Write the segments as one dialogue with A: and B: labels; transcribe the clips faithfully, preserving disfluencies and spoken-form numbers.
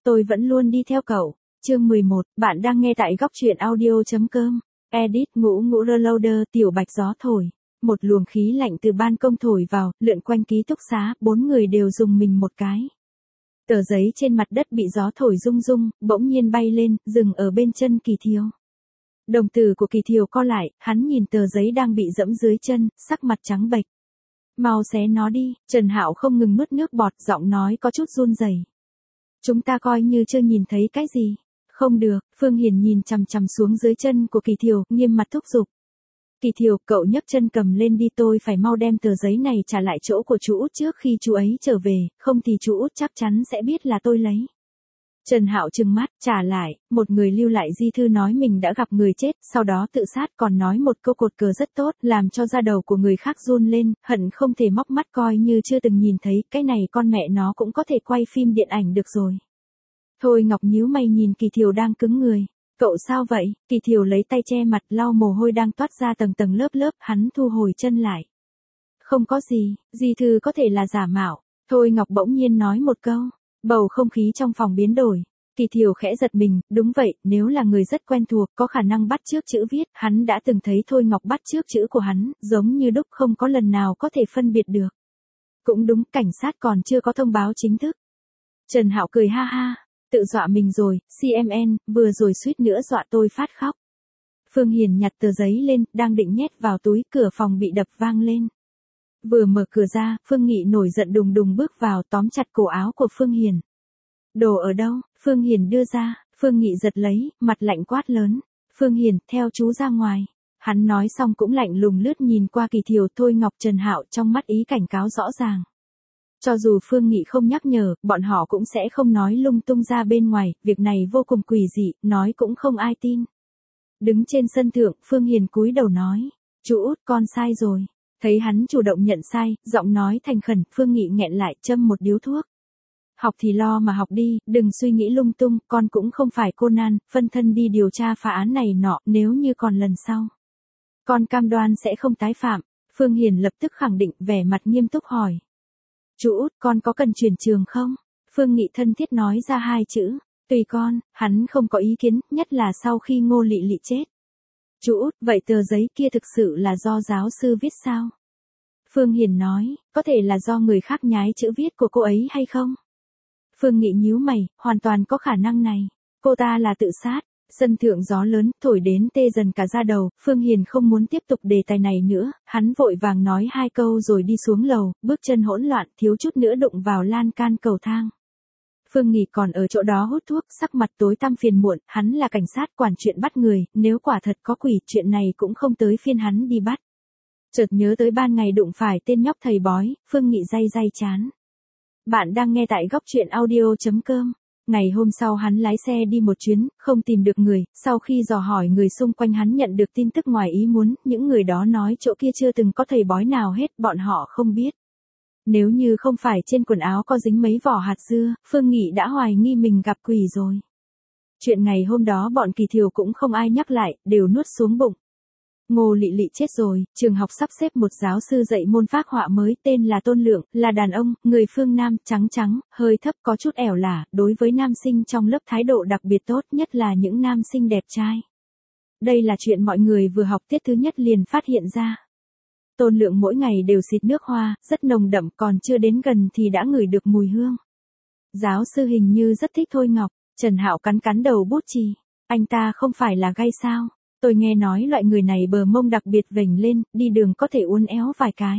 A: tôi vẫn luôn đi theo cậu. Chương mười một, bạn đang nghe tại góc truyện audio chấm com. Edit ngũ ngũ reloader tiểu bạch gió thổi. Một luồng khí lạnh từ ban công thổi vào, lượn quanh ký túc xá, bốn người đều dùng mình một cái. Tờ giấy trên mặt đất bị gió thổi rung rung, bỗng nhiên bay lên, dừng ở bên chân Kỳ Thiều. Đồng tử của Kỳ Thiều co lại, hắn nhìn tờ giấy đang bị dẫm dưới chân, sắc mặt trắng bệch. Mau xé nó đi, Trần Hạo không ngừng nuốt nước bọt, giọng nói có chút run rẩy. Chúng ta coi như chưa nhìn thấy cái gì. Không được, Phương Hiền nhìn chằm chằm xuống dưới chân của Kỳ Thiều, nghiêm mặt thúc giục. Kỳ Thiều, cậu nhấc chân cầm lên đi, tôi phải mau đem tờ giấy này trả lại chỗ của chú Út trước khi chú ấy trở về, không thì chú Út chắc chắn sẽ biết là tôi lấy. Trần Hạo trừng mắt, trả lại, một người lưu lại di thư nói mình đã gặp người chết, sau đó tự sát, còn nói một câu cột cờ rất tốt, làm cho da đầu của người khác run lên, hận không thể móc mắt coi như chưa từng nhìn thấy, cái này con mẹ nó cũng có thể quay phim điện ảnh được rồi. Thôi Ngọc nhíu mày nhìn Kỳ Thiều đang cứng người. Cậu sao vậy? Kỳ Thiều lấy tay che mặt, lau mồ hôi đang toát ra tầng tầng lớp lớp, hắn thu hồi chân lại. Không có gì, di thư có thể là giả mạo. Thôi Ngọc bỗng nhiên nói một câu. Bầu không khí trong phòng biến đổi. Kỳ Thiều khẽ giật mình, đúng vậy, nếu là người rất quen thuộc, có khả năng bắt chước chữ viết, hắn đã từng thấy Thôi Ngọc bắt chước chữ của hắn, giống như đúc, không có lần nào có thể phân biệt được. Cũng đúng, cảnh sát còn chưa có thông báo chính thức. Trần Hạo cười ha ha, tự dọa mình rồi, xê em en, vừa rồi suýt nữa dọa tôi phát khóc. Phương Hiền nhặt tờ giấy lên, đang định nhét vào túi, cửa phòng bị đập vang lên. Vừa mở cửa ra, Phương Nghị nổi giận đùng đùng bước vào, tóm chặt cổ áo của Phương Hiền. Đồ ở đâu? Phương Hiền đưa ra, Phương Nghị giật lấy, mặt lạnh quát lớn. Phương Hiền, theo chú ra ngoài. Hắn nói xong cũng lạnh lùng lướt nhìn qua Kỳ Thiều, Thôi Ngọc, Trần Hạo, trong mắt ý cảnh cáo rõ ràng. Cho dù Phương Nghị không nhắc nhở, bọn họ cũng sẽ không nói lung tung ra bên ngoài, việc này vô cùng quỷ dị, nói cũng không ai tin. Đứng trên sân thượng, Phương Hiền cúi đầu nói, chú Út, con sai rồi. Thấy hắn chủ động nhận sai, giọng nói thành khẩn, Phương Nghị nghẹn lại, châm một điếu thuốc. Học thì lo mà học đi, đừng suy nghĩ lung tung, con cũng không phải Conan, phân thân đi điều tra phá án này nọ, nếu như còn lần sau. Con cam đoan sẽ không tái phạm. Phương Hiền lập tức khẳng định, vẻ mặt nghiêm túc hỏi. Chú Út, con có cần chuyển trường không? Phương Nghị thân thiết nói ra hai chữ. Tùy con, hắn không có ý kiến, nhất là sau khi Ngô Lị Lị chết. Chú Út, vậy tờ giấy kia thực sự là do giáo sư viết sao? Phương Hiền nói, có thể là do người khác nhái chữ viết của cô ấy hay không? Phương Nghị nhíu mày, hoàn toàn có khả năng này. Cô ta là tự sát. Sân thượng gió lớn, thổi đến tê dần cả da đầu, Phương Hiền không muốn tiếp tục đề tài này nữa, hắn vội vàng nói hai câu rồi đi xuống lầu, bước chân hỗn loạn, thiếu chút nữa đụng vào lan can cầu thang. Phương Nghị còn ở chỗ đó hút thuốc, sắc mặt tối tăm phiền muộn, hắn là cảnh sát quản chuyện bắt người, nếu quả thật có quỷ, chuyện này cũng không tới phiên hắn đi bắt. Chợt nhớ tới ban ngày đụng phải tên nhóc thầy bói, Phương Nghị day day chán. Bạn đang nghe tại góc truyện audio chấm com. Ngày hôm sau hắn lái xe đi một chuyến, không tìm được người, sau khi dò hỏi người xung quanh hắn nhận được tin tức ngoài ý muốn, những người đó nói chỗ kia chưa từng có thầy bói nào hết, bọn họ không biết. Nếu như không phải trên quần áo có dính mấy vỏ hạt dưa, Phương Nghị đã hoài nghi mình gặp quỷ rồi. Chuyện ngày hôm đó bọn Kỳ Thiều cũng không ai nhắc lại, đều nuốt xuống bụng. Ngô Lị Lị chết rồi, trường học sắp xếp một giáo sư dạy môn phác họa mới tên là Tôn Lượng, là đàn ông, người phương Nam, trắng trắng, hơi thấp có chút ẻo lả, đối với nam sinh trong lớp thái độ đặc biệt tốt, nhất là những nam sinh đẹp trai. Đây là chuyện mọi người vừa học tiết thứ nhất liền phát hiện ra. Tôn Lượng mỗi ngày đều xịt nước hoa, rất nồng đậm, còn chưa đến gần thì đã ngửi được mùi hương. Giáo sư hình như rất thích Thôi Ngọc. Trần Hạo cắn cắn đầu bút chì. Anh ta không phải là gay sao? Tôi nghe nói loại người này bờ mông đặc biệt vểnh lên, đi đường có thể uốn éo vài cái.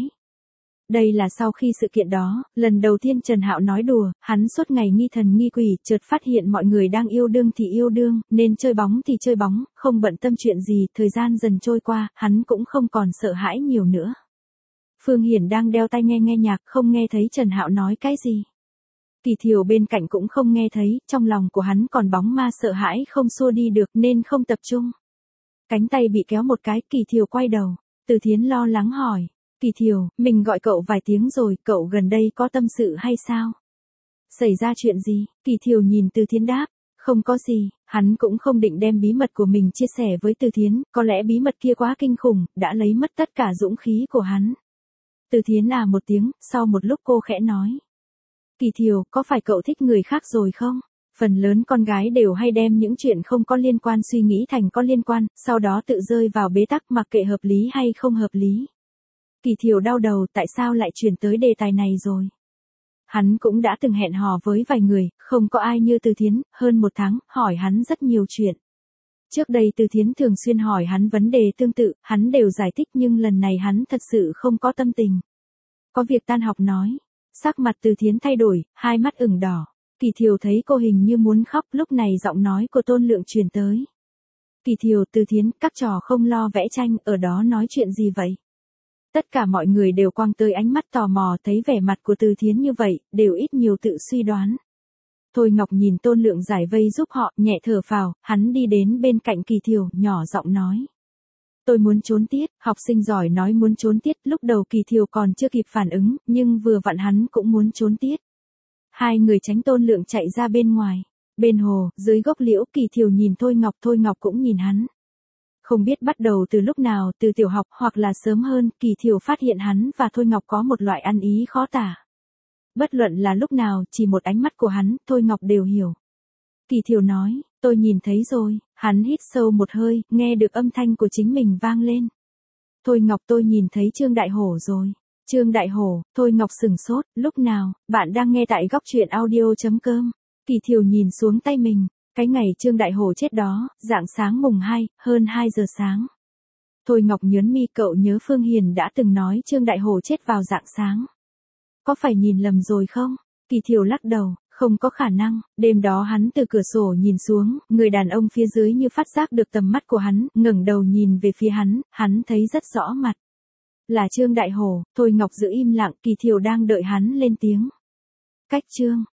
A: Đây là sau khi sự kiện đó, lần đầu tiên Trần Hạo nói đùa, hắn suốt ngày nghi thần nghi quỷ, chợt phát hiện mọi người đang yêu đương thì yêu đương, nên chơi bóng thì chơi bóng, không bận tâm chuyện gì, thời gian dần trôi qua, hắn cũng không còn sợ hãi nhiều nữa. Phương Hiển đang đeo tai nghe nghe nhạc, không nghe thấy Trần Hạo nói cái gì. Kỳ Thiều bên cạnh cũng không nghe thấy, trong lòng của hắn còn bóng ma sợ hãi không xua đi được nên không tập trung. Cánh tay bị kéo một cái, Kỳ Thiều quay đầu. Từ Thiến lo lắng hỏi. Kỳ Thiều, mình gọi cậu vài tiếng rồi, cậu gần đây có tâm sự hay sao? Xảy ra chuyện gì? Kỳ Thiều nhìn Từ Thiến đáp. Không có gì, hắn cũng không định đem bí mật của mình chia sẻ với Từ Thiến, có lẽ bí mật kia quá kinh khủng, đã lấy mất tất cả dũng khí của hắn. Từ Thiến à một tiếng, sau một lúc cô khẽ nói. Kỳ Thiều, có phải cậu thích người khác rồi không? Phần lớn con gái đều hay đem những chuyện không có liên quan suy nghĩ thành có liên quan, sau đó tự rơi vào bế tắc mặc kệ hợp lý hay không hợp lý. Kỳ Thiều đau đầu tại sao lại chuyển tới đề tài này rồi. Hắn cũng đã từng hẹn hò với vài người, không có ai như Từ Thiến, hơn một tháng, hỏi hắn rất nhiều chuyện. Trước đây Từ Thiến thường xuyên hỏi hắn vấn đề tương tự, hắn đều giải thích nhưng lần này hắn thật sự không có tâm tình. Có việc tan học nói. Sắc mặt Từ Thiến thay đổi, hai mắt ửng đỏ. Kỳ Thiều thấy cô hình như muốn khóc, lúc này giọng nói của Tôn Lượng truyền tới. Kỳ Thiều, Từ Thiến, các trò không lo vẽ tranh, ở đó nói chuyện gì vậy? Tất cả mọi người đều quăng tới ánh mắt tò mò, thấy vẻ mặt của Từ Thiến như vậy, đều ít nhiều tự suy đoán. Thôi Ngọc nhìn Tôn Lượng giải vây giúp họ, nhẹ thở phào, hắn đi đến bên cạnh Kỳ Thiều, nhỏ giọng nói. Tôi muốn trốn tiết, học sinh giỏi nói muốn trốn tiết, lúc đầu Kỳ Thiều còn chưa kịp phản ứng, nhưng vừa vặn hắn cũng muốn trốn tiết. Hai người tránh Tôn Lượng chạy ra bên ngoài. Bên hồ, dưới gốc liễu, Kỳ Thiều nhìn Thôi Ngọc, Thôi Ngọc cũng nhìn hắn. Không biết bắt đầu từ lúc nào, từ tiểu học hoặc là sớm hơn, Kỳ Thiều phát hiện hắn và Thôi Ngọc có một loại ăn ý khó tả. Bất luận là lúc nào, chỉ một ánh mắt của hắn, Thôi Ngọc đều hiểu. Kỳ Thiều nói, tôi nhìn thấy rồi, hắn hít sâu một hơi, nghe được âm thanh của chính mình vang lên. Thôi Ngọc, tôi nhìn thấy Trương Đại Hổ rồi. Trương Đại Hổ, Thôi Ngọc sừng sốt, lúc nào, bạn đang nghe tại góc truyện audio.com. Kỳ Thiều nhìn xuống tay mình, cái ngày Trương Đại Hổ chết đó, rạng sáng mùng hai, hơn hai giờ sáng. Thôi Ngọc nhớn mi, cậu nhớ Phương Hiền đã từng nói Trương Đại Hổ chết vào rạng sáng. Có phải nhìn lầm rồi không? Kỳ Thiều lắc đầu, không có khả năng, đêm đó hắn từ cửa sổ nhìn xuống, người đàn ông phía dưới như phát giác được tầm mắt của hắn, ngẩng đầu nhìn về phía hắn, hắn thấy rất rõ mặt. Là Trương Đại Hổ. Thôi Ngọc giữ im lặng, Kỳ Thiều đang đợi hắn lên tiếng. Cách Trương